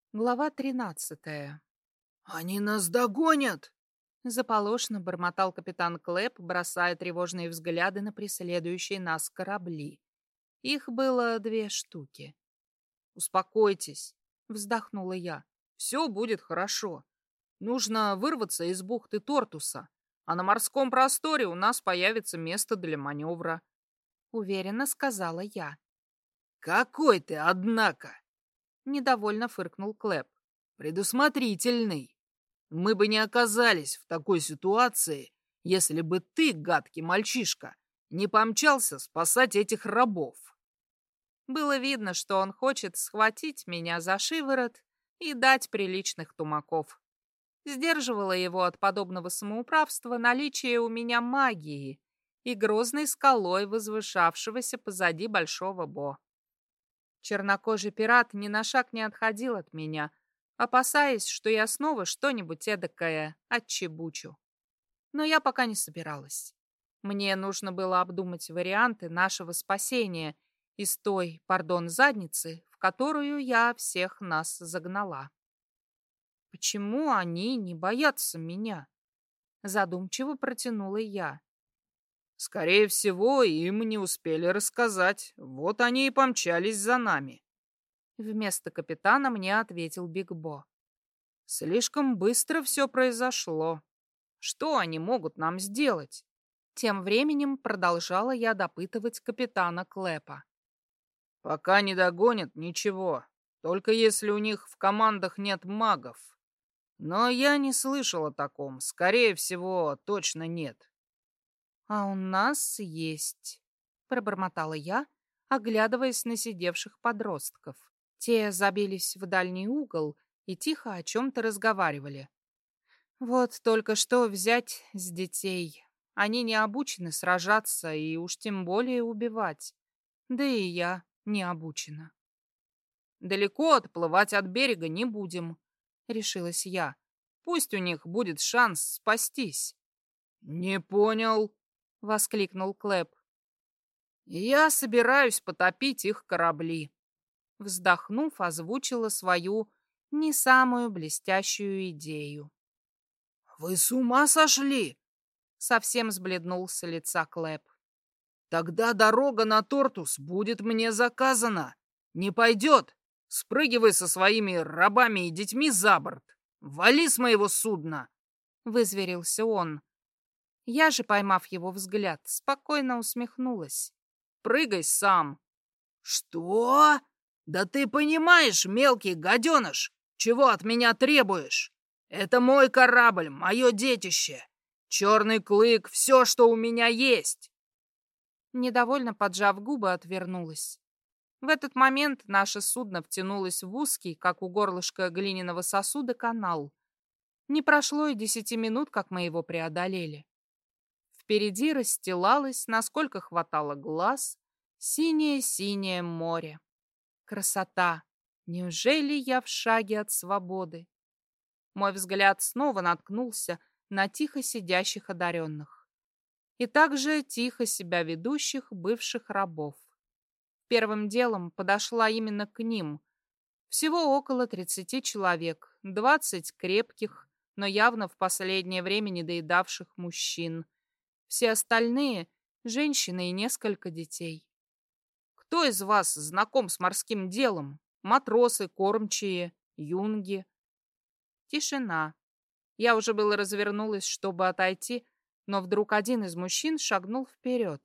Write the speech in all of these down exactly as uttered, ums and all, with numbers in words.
Глава тринадцатая. «Они нас догонят!» Заполошно бормотал капитан Клэп, бросая тревожные взгляды на преследующие нас корабли. Их было две штуки. «Успокойтесь», — вздохнула я. «все будет хорошо. Нужно вырваться из бухты Тортуса, а на морском просторе у нас появится место для маневра». — уверенно сказала я. «Какой ты, однако!» — недовольно фыркнул Клэп. «Предусмотрительный. Мы бы не оказались в такой ситуации, если бы ты, гадкий мальчишка, не помчался спасать этих рабов». Было видно, что он хочет схватить меня за шиворот и дать приличных тумаков. Сдерживало его от подобного самоуправства наличие у меня магии и грозной скалой возвышавшегося позади Большого Бо. Чернокожий пират ни на шаг не отходил от меня, опасаясь, что я снова что-нибудь эдакое отчебучу. Но я пока не собиралась. Мне нужно было обдумать варианты нашего спасения из той, пардон, задницы, в которую я всех нас загнала. Почему они не боятся меня? Задумчиво протянула я. «Скорее всего, им не успели рассказать. Вот они и помчались за нами». Вместо капитана мне ответил Биг Бо. «Слишком быстро все произошло. Что они могут нам сделать?» Тем временем продолжала я допытывать капитана Клэпа. «Пока не догонят, ничего. Только если у них в командах нет магов. Но я не слышал о таком. Скорее всего, точно нет». «А у нас есть», — пробормотала я, оглядываясь на сидевших подростков. Те забились в дальний угол и тихо о чем-то разговаривали. Вот только что взять с детей. Они не обучены сражаться и уж тем более убивать. Да и я не обучена. «Далеко отплывать от берега не будем», — решилась я. «Пусть у них будет шанс спастись». «Не понял», — воскликнул Клэп. «Я собираюсь потопить их корабли», — вздохнув, озвучила свою не самую блестящую идею. «Вы с ума сошли?» — совсем сбледнулся с лица Клэп. «Тогда дорога на Тортус будет мне заказана. Не пойдет. Спрыгивай со своими рабами и детьми за борт. Вали с моего судна!» — вызверился он. Я же, поймав его взгляд, спокойно усмехнулась. «Прыгай сам!» «Что? Да ты понимаешь, мелкий гаденыш, чего от меня требуешь? Это мой корабль, мое детище. Черный клык — все, что у меня есть!» Недовольно поджав губы, отвернулась. В этот момент наше судно втянулось в узкий, как у горлышка глиняного сосуда, канал. Не прошло и десяти минут, как мы его преодолели. Впереди расстилалось, насколько хватало глаз, синее-синее море. Красота! Неужели я в шаге от свободы? Мой взгляд снова наткнулся на тихо сидящих одаренных и также тихо себя ведущих бывших рабов. Первым делом подошла именно к ним. Всего около тридцати человек, двадцать крепких, но явно в последнее время недоедавших мужчин. Все остальные — женщины и несколько детей. «Кто из вас знаком с морским делом? Матросы, кормчие, юнги?» Тишина. Я уже было развернулась, чтобы отойти, но вдруг один из мужчин шагнул вперед.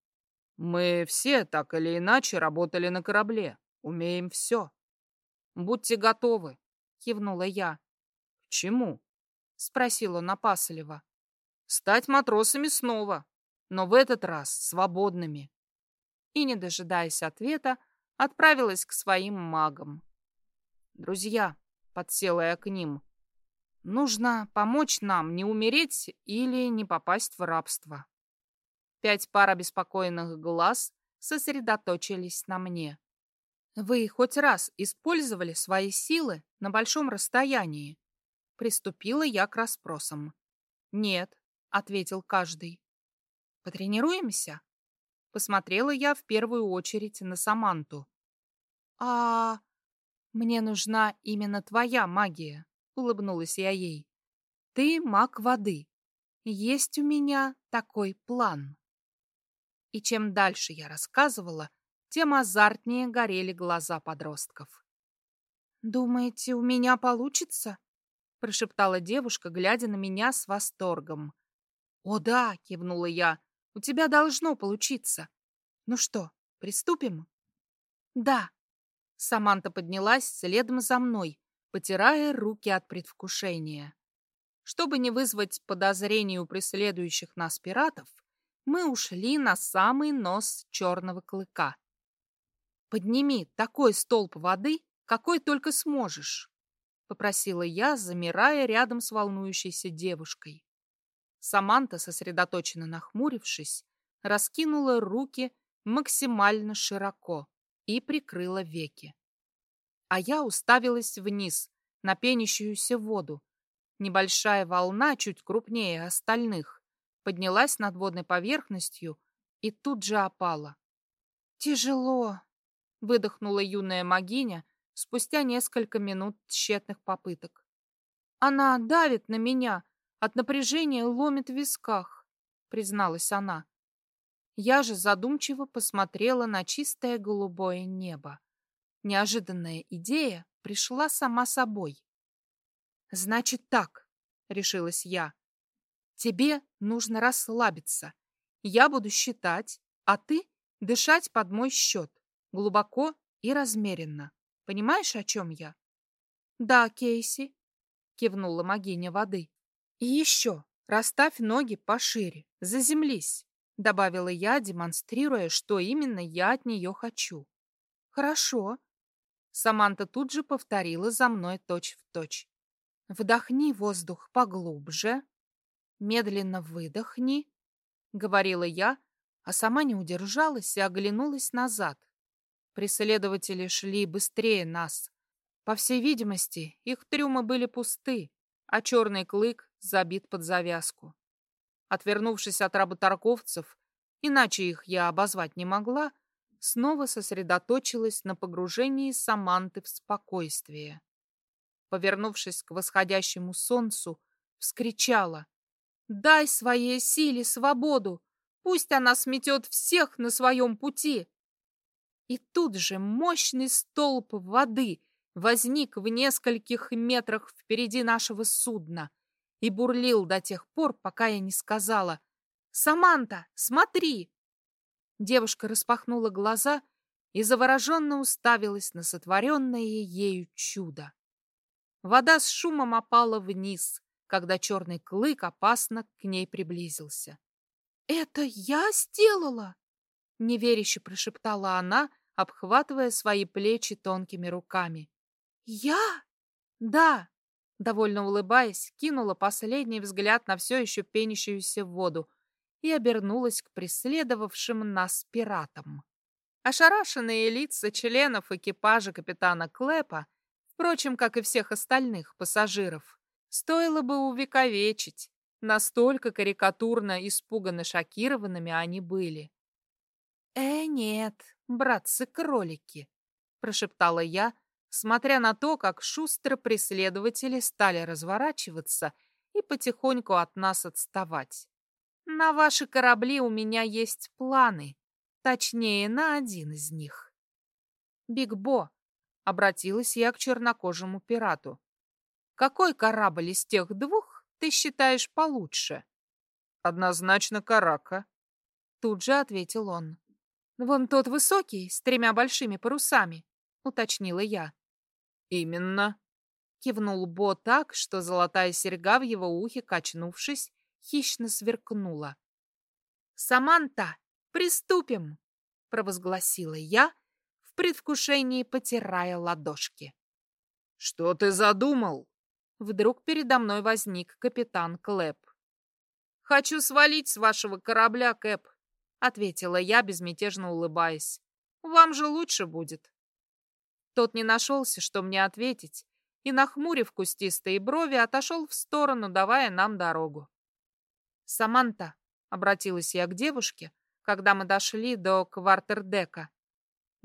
«Мы все так или иначе работали на корабле. Умеем все. Будьте готовы», — кивнула я. «К чему?» — спросил он опасливо. «Стать матросами снова, но в этот раз свободными». И, не дожидаясь ответа, отправилась к своим магам. «Друзья», — подсела я к ним, — «нужно помочь нам не умереть или не попасть в рабство». Пять пар обеспокоенных глаз сосредоточились на мне. «Вы хоть раз использовали свои силы на большом расстоянии?» Приступила я к расспросам. «Нет», — ответил каждый. «Потренируемся?» Посмотрела я в первую очередь на Саманту. «А «Мне нужна именно твоя магия», — улыбнулась я ей. «Ты маг воды. Есть у меня такой план». И чем дальше я рассказывала, тем азартнее горели глаза подростков. «Думаете, у меня получится?» — прошептала девушка, глядя на меня с восторгом. «О да!» — кивнула я. «У тебя должно получиться. Ну что, приступим?» «Да». Саманта поднялась следом за мной, потирая руки от предвкушения. Чтобы не вызвать подозрений у преследующих нас пиратов, мы ушли на самый нос черного клыка. «Подними такой столб воды, какой только сможешь», — попросила я, замирая рядом с волнующейся девушкой. Саманта, сосредоточенно нахмурившись, раскинула руки максимально широко и прикрыла веки. А я уставилась вниз, на пенящуюся воду. Небольшая волна, чуть крупнее остальных, поднялась над водной поверхностью и тут же опала. «Тяжело», — выдохнула юная магиня спустя несколько минут тщетных попыток. «Она давит на меня, от напряжения ломит в висках», — призналась она. Я же задумчиво посмотрела на чистое голубое небо. Неожиданная идея пришла сама собой. «Значит так», — решилась я. «Тебе нужно расслабиться. Я буду считать, а ты дышать под мой счет, глубоко и размеренно. Понимаешь, о чем я?» «Да, Кейси», — кивнула магиня воды. «И еще расставь ноги пошире, заземлись», — добавила я, демонстрируя, что именно я от нее хочу. «Хорошо». Саманта тут же повторила за мной точь-в-точь. «Вдохни воздух поглубже, медленно выдохни», — говорила я, а сама не удержалась и оглянулась назад. Преследователи шли быстрее нас. По всей видимости, их трюмы были пусты, а черный клык забит под завязку. Отвернувшись от работорговцев, иначе их я обозвать не могла, снова сосредоточилась на погружении Саманты в спокойствие. Повернувшись к восходящему солнцу, вскричала: «Дай своей силе свободу! Пусть она сметет всех на своем пути!» И тут же мощный столб воды возник в нескольких метрах впереди нашего судна и бурлил до тех пор, пока я не сказала: «Саманта, смотри!» Девушка распахнула глаза и завороженно уставилась на сотворенное ею чудо. Вода с шумом опала вниз, когда черный клык опасно к ней приблизился. «Это я сделала?» — неверяще прошептала она, обхватывая свои плечи тонкими руками. «Я?» «Да», — довольно улыбаясь, кинула последний взгляд на все еще пенящуюся воду и обернулась к преследовавшим нас пиратам. Ошарашенные лица членов экипажа капитана Клэпа, впрочем, как и всех остальных пассажиров, стоило бы увековечить, настолько карикатурно испуганно-шокированными они были. «Э, нет, братцы-кролики», — прошептала я, смотря на то, как шустро преследователи стали разворачиваться и потихоньку от нас отставать. «На ваши корабли у меня есть планы, точнее, на один из них». «Биг Бо», — обратилась я к чернокожему пирату, «какой корабль из тех двух ты считаешь получше?» «Однозначно Карака», — тут же ответил он. «Вон тот высокий, с тремя большими парусами», — уточнила я. «Именно», — кивнул Бо так, что золотая серьга в его ухе, качнувшись, хищно сверкнула. «Саманта, приступим!» — провозгласила я, в предвкушении потирая ладошки. «Что ты задумал?» Вдруг передо мной возник капитан Клэп. «Хочу свалить с вашего корабля, Кэп», — ответила я, безмятежно улыбаясь. «Вам же лучше будет». Тот не нашелся, что мне ответить, и, нахмурив кустистые брови, отошел в сторону, давая нам дорогу. «Саманта», — обратилась я к девушке, когда мы дошли до квартердека,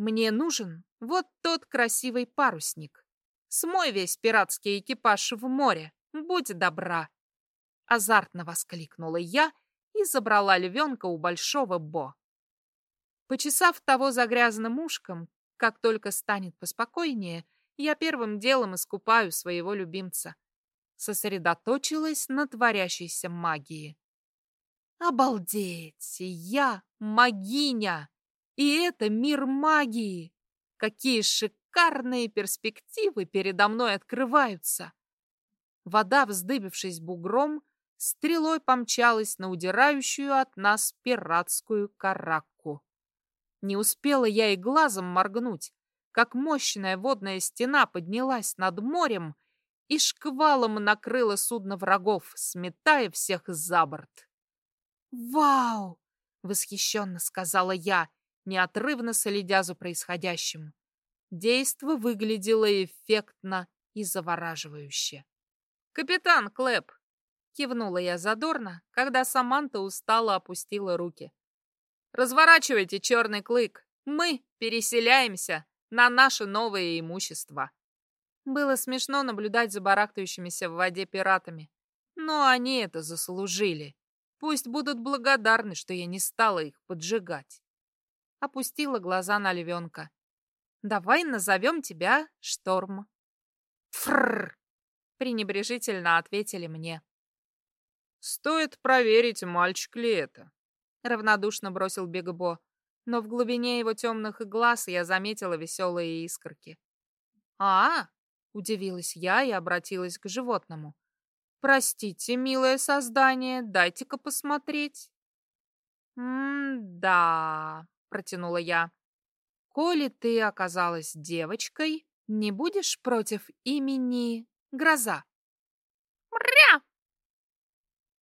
Мне нужен вот тот красивый парусник. Смой весь пиратский экипаж в море, будь добра!» Азартно воскликнула я и забрала львенка у большого Бо. Почесав того за грязным ушком, как только станет поспокойнее, я первым делом искупаю своего любимца. Сосредоточилась на творящейся магии. Обалдеть! Я магиня! И это мир магии! Какие шикарные перспективы передо мной открываются! Вода, вздыбившись бугром, стрелой помчалась на удирающую от нас пиратскую каракку. Не успела я и глазом моргнуть, как мощная водная стена поднялась над морем и шквалом накрыла судно врагов, сметая всех за борт. «Вау!» — восхищенно сказала я, неотрывно следя за происходящим. Действо выглядело эффектно и завораживающе. «Капитан Клэп!» — кивнула я задорно, когда Саманта устало опустила руки. «Разворачивайте черный клык! Мы переселяемся на наше новое имущество!» Было смешно наблюдать за барахтающимися в воде пиратами, но они это заслужили. Пусть будут благодарны, что я не стала их поджигать. Опустила глаза на львенка. «Давай назовем тебя Шторм». «Фрррр!» — пренебрежительно ответили мне. «Стоит проверить, мальчик ли это», — равнодушно бросил Бигбо, но в глубине его темных глаз я заметила веселые искорки. «А-а!» — удивилась я и обратилась к животному. «Простите, милое создание, дайте-ка посмотреть». «М-да», — протянула я. «Коли ты оказалась девочкой, не будешь против имени Гроза?»